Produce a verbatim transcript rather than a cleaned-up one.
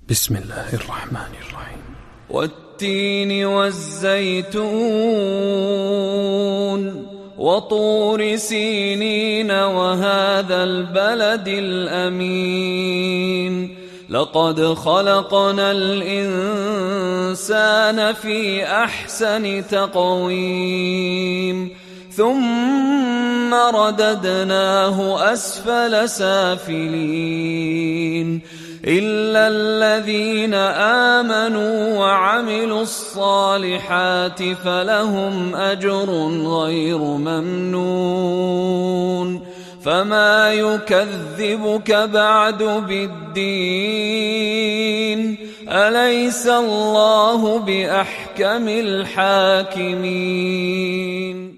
بسم الله الرحمن الرحيم. والتين والزيتون وطور سينين وهذا البلد الأمين لقد خلقنا الإنسان في أحسن تقويم ثم رددناه أسفل سافلين إلا الذين آمنوا وعملوا الصالحات فلهم أجر غير ممنون فما يكذبك بعد بالدين أليس الله بأحكم الحاكمين.